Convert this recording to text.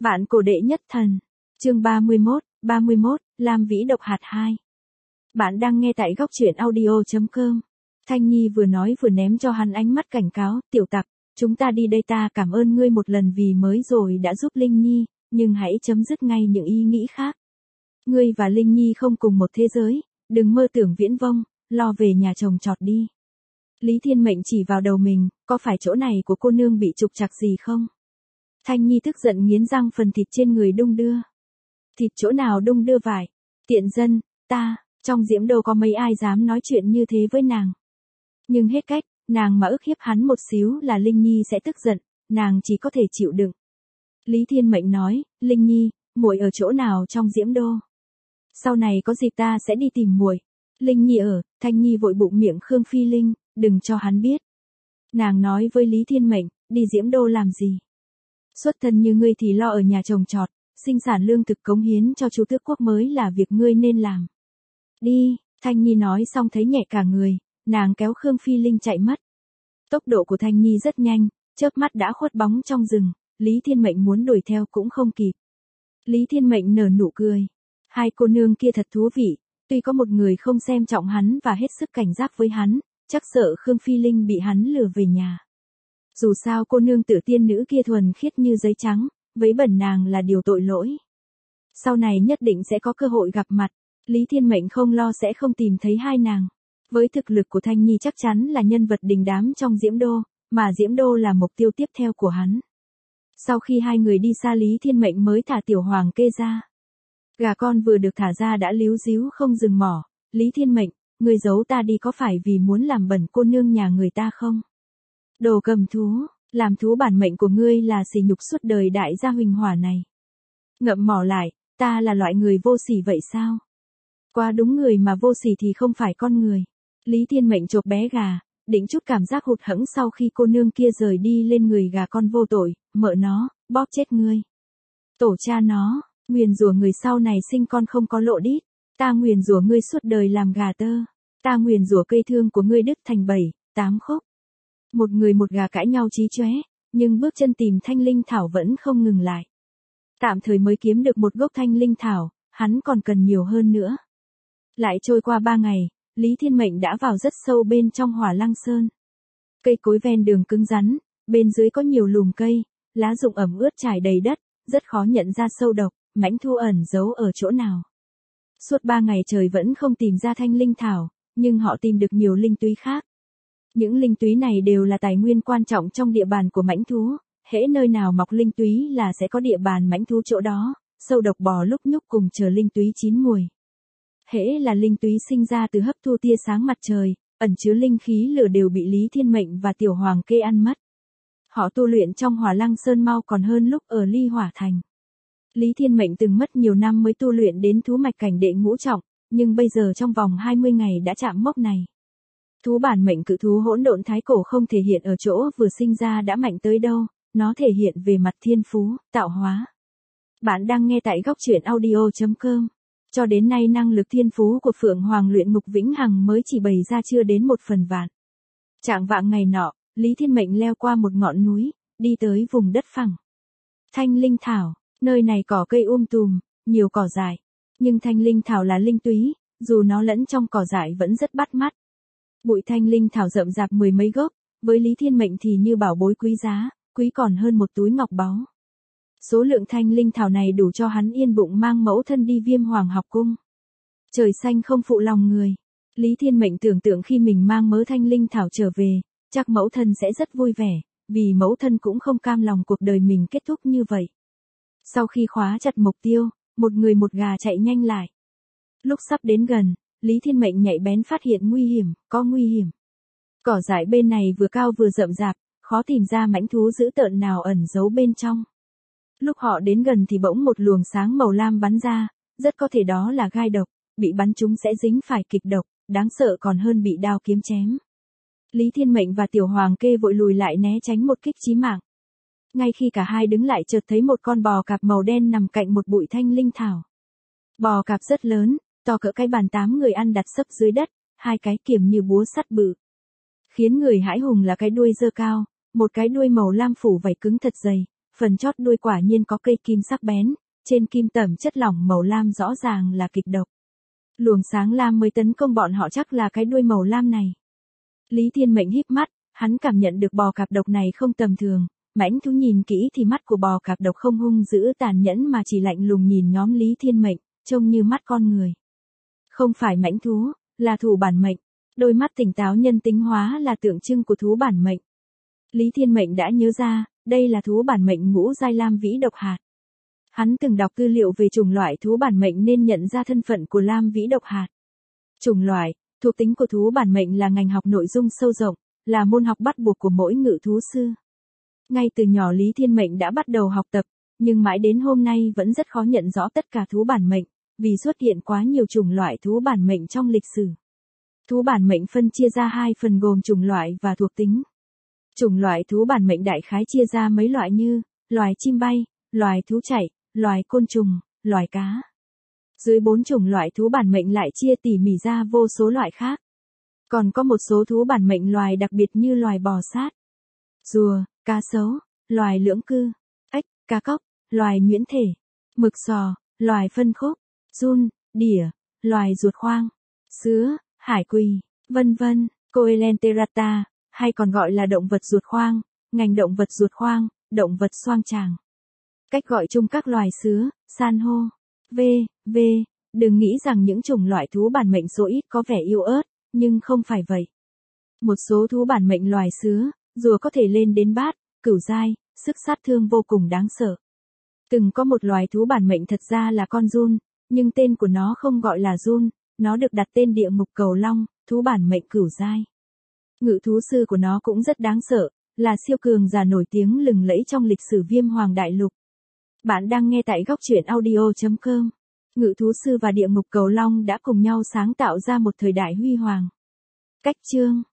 Vạn cổ đệ nhất thần. Chương 31, Lam Vĩ độc hạt 2. Bạn đang nghe tại góc truyện audio.com. Thanh Nhi vừa nói vừa ném cho hắn ánh mắt cảnh cáo, tiểu tặc, chúng ta đi đây, ta cảm ơn ngươi một lần vì mới rồi đã giúp Linh Nhi, nhưng hãy chấm dứt ngay những ý nghĩ khác. Ngươi và Linh Nhi không cùng một thế giới, đừng mơ tưởng viễn vông, lo về nhà chồng chọt đi. Lý Thiên Mệnh chỉ vào đầu mình, có phải chỗ này của cô nương bị trục trặc gì không? Thanh Nhi tức giận nghiến răng, phần thịt trên người đung đưa. Thịt chỗ nào đung đưa vải? Tiện dân, trong Diễm Đô có mấy ai dám nói chuyện như thế với nàng. Nhưng hết cách, nàng mà ức hiếp hắn một xíu là Linh Nhi sẽ tức giận, nàng chỉ có thể chịu đựng. Lý Thiên Mệnh nói, Linh Nhi, muội ở chỗ nào trong Diễm Đô? Sau này có dịp ta sẽ đi tìm muội. Linh Nhi ở. Thanh Nhi vội bụng miệng Khương Phi Linh, đừng cho hắn biết. Nàng nói với Lý Thiên Mệnh, đi Diễm Đô làm gì? Xuất thân như ngươi thì lo ở nhà trồng trọt, sinh sản lương thực cống hiến cho Chu Tước Quốc mới là việc ngươi nên làm. Đi, Thanh Nhi nói xong thấy nhẹ cả người, nàng kéo Khương Phi Linh chạy mất. Tốc độ của Thanh Nhi rất nhanh, chớp mắt đã khuất bóng trong rừng, Lý Thiên Mệnh muốn đuổi theo cũng không kịp. Lý Thiên Mệnh nở nụ cười. Hai cô nương kia thật thú vị, tuy có một người không xem trọng hắn và hết sức cảnh giác với hắn, chắc sợ Khương Phi Linh bị hắn lừa về nhà. Dù sao cô nương Tử Tiên nữ kia thuần khiết như giấy trắng, vấy bẩn nàng là điều tội lỗi. Sau này nhất định sẽ có cơ hội gặp mặt, Lý Thiên Mệnh không lo sẽ không tìm thấy hai nàng. Với thực lực của Thanh Nhi chắc chắn là nhân vật đình đám trong Diễm Đô, mà Diễm Đô là mục tiêu tiếp theo của hắn. Sau khi hai người đi xa, Lý Thiên Mệnh mới thả Tiểu Hoàng Kê ra. Gà con vừa được thả ra đã líu ríu không dừng mỏ. Lý Thiên Mệnh, ngươi giấu ta đi có phải vì muốn làm bẩn cô nương nhà người ta không? Đồ cầm thú, làm thú bản mệnh của ngươi là sỉ nhục suốt đời đại gia Huỳnh Hỏa này. Ngậm mỏ lại, ta là loại người vô sỉ vậy sao? Quá đúng, người mà vô sỉ thì không phải con người. Lý Thiên Mệnh chộp bé gà, định chút cảm giác hụt hẫng sau khi cô nương kia rời đi lên người gà con vô tội, mợ nó, bóp chết ngươi. Tổ cha nó, nguyền rủa người sau này sinh con không có lộ đít, ta nguyền rủa ngươi suốt đời làm gà tơ, ta nguyền rủa cây thương của ngươi đứt thành 7, 8 khúc. Một người một gà cãi nhau chí chóe, nhưng bước chân tìm thanh linh thảo vẫn không ngừng lại. Tạm thời mới kiếm được một gốc thanh linh thảo, hắn còn cần nhiều hơn nữa. Lại trôi qua 3 ngày, Lý Thiên Mệnh đã vào rất sâu bên trong Hỏa Lăng Sơn. Cây cối ven đường cứng rắn, bên dưới có nhiều lùm cây, lá rụng ẩm ướt trải đầy đất, rất khó nhận ra sâu độc, mãnh thu ẩn giấu ở chỗ nào. Suốt 3 ngày trời vẫn không tìm ra thanh linh thảo, nhưng họ tìm được nhiều linh túy khác. Những linh túy này đều là tài nguyên quan trọng trong địa bàn của mãnh thú, hễ nơi nào mọc linh túy là sẽ có địa bàn mãnh thú chỗ đó, sâu độc bò lúc nhúc cùng chờ linh túy chín mùi. Hễ là linh túy sinh ra từ hấp thu tia sáng mặt trời, ẩn chứa linh khí lửa đều bị Lý Thiên Mệnh và Tiểu Hoàng Kê ăn mất. Họ tu luyện trong Hỏa Lăng Sơn mau còn hơn lúc ở Ly Hỏa Thành. Lý Thiên Mệnh từng mất nhiều năm mới tu luyện đến thú mạch cảnh đệ ngũ trọng, nhưng bây giờ trong vòng 20 ngày đã chạm mốc này. Thú bản mệnh cự thú hỗn độn thái cổ không thể hiện ở chỗ vừa sinh ra đã mạnh tới đâu, nó thể hiện về mặt thiên phú, tạo hóa. Bạn đang nghe tại góc truyện audio.com. Cho đến nay năng lực thiên phú của Phượng Hoàng luyện ngục Vĩnh Hằng mới chỉ bày ra chưa đến 1/1000. Trạng vạng ngày nọ, Lý Thiên Mệnh leo qua một ngọn núi, đi tới vùng đất phẳng. Thanh linh thảo, nơi này cỏ cây tùm, nhiều cỏ dại. Nhưng thanh linh thảo là linh túy, dù nó lẫn trong cỏ dại vẫn rất bắt mắt. Bụi thanh linh thảo rậm rạp 10 mấy gốc, với Lý Thiên Mệnh thì như bảo bối quý giá, quý còn hơn một túi ngọc báu. Số lượng thanh linh thảo này đủ cho hắn yên bụng mang mẫu thân đi Viêm Hoàng học cung. Trời xanh không phụ lòng người. Lý Thiên Mệnh tưởng tượng khi mình mang mớ thanh linh thảo trở về, chắc mẫu thân sẽ rất vui vẻ, vì mẫu thân cũng không cam lòng cuộc đời mình kết thúc như vậy. Sau khi khóa chặt mục tiêu, một người một gà chạy nhanh lại. Lúc sắp đến gần, Lý Thiên Mệnh nhạy bén phát hiện nguy hiểm, có nguy hiểm. Cỏ dại bên này vừa cao vừa rậm rạp, khó tìm ra mãnh thú dữ tợn nào ẩn giấu bên trong. Lúc họ đến gần thì bỗng một luồng sáng màu lam bắn ra, rất có thể đó là gai độc, bị bắn trúng sẽ dính phải kịch độc, đáng sợ còn hơn bị đao kiếm chém. Lý Thiên Mệnh và Tiểu Hoàng Kê vội lùi lại né tránh một kích chí mạng. Ngay khi cả hai đứng lại chợt thấy một con bò cạp màu đen nằm cạnh một bụi thanh linh thảo. Bò cạp rất lớn, to cỡ cái bàn 8 người ăn đặt sấp dưới đất, hai cái kiểm như búa sắt bự. Khiến người hãi hùng là cái đuôi giơ cao, một cái đuôi màu lam phủ vảy cứng thật dày, phần chót đuôi quả nhiên có cây kim sắc bén, trên kim tẩm chất lỏng màu lam rõ ràng là kịch độc. Luồng sáng lam mới tấn công bọn họ chắc là cái đuôi màu lam này. Lý Thiên Mệnh híp mắt, hắn cảm nhận được bò cạp độc này không tầm thường, mãnh thú nhìn kỹ thì mắt của bò cạp độc không hung dữ tàn nhẫn mà chỉ lạnh lùng nhìn nhóm Lý Thiên Mệnh, trông như mắt con người. Không phải mãnh thú, là thú bản mệnh, đôi mắt tỉnh táo nhân tính hóa là tượng trưng của thú bản mệnh. Lý Thiên Mệnh đã nhớ ra, đây là thú bản mệnh ngũ giai lam vĩ độc hạt. Hắn từng đọc tư liệu về chủng loại thú bản mệnh nên nhận ra thân phận của lam vĩ độc hạt. Chủng loại, thuộc tính của thú bản mệnh là ngành học nội dung sâu rộng, là môn học bắt buộc của mỗi ngự thú sư. Ngay từ nhỏ Lý Thiên Mệnh đã bắt đầu học tập, nhưng mãi đến hôm nay vẫn rất khó nhận rõ tất cả thú bản mệnh, vì xuất hiện quá nhiều chủng loại thú bản mệnh trong lịch sử. Thú bản mệnh phân chia ra hai phần gồm chủng loại và thuộc tính. Chủng loại thú bản mệnh đại khái chia ra mấy loại như loài chim bay, loài thú chạy, loài côn trùng, loài cá. Dưới 4 chủng loại thú bản mệnh lại chia tỉ mỉ ra vô số loại khác. Còn có một số thú bản mệnh loài đặc biệt như loài bò sát, rùa, cá sấu, loài lưỡng cư, ếch, cá cóc, loài nhuyễn thể, mực sò, loài phân khúc, giun, đỉa, loài ruột khoang, sứa, hải quỳ, vân vân. Coelenterata, hay còn gọi là động vật ruột khoang, ngành động vật ruột khoang, động vật xoang tràng. Cách gọi chung các loài sứa, san hô, v. Đừng nghĩ rằng những chủng loại thú bản mệnh số ít có vẻ yếu ớt, nhưng không phải vậy. Một số thú bản mệnh loài sứa, rùa có thể lên đến bát, cửu giai, sức sát thương vô cùng đáng sợ. Từng có một loài thú bản mệnh thật ra là con giun, nhưng tên của nó không gọi là giun, nó được đặt tên địa ngục cầu long, thú bản mệnh cửu giai. Ngự thú sư của nó cũng rất đáng sợ, là siêu cường giả nổi tiếng lừng lẫy trong lịch sử Viêm Hoàng Đại Lục. Bạn đang nghe tại góc truyện audio.com. Ngự thú sư và địa ngục cầu long đã cùng nhau sáng tạo ra một thời đại huy hoàng. Cách chương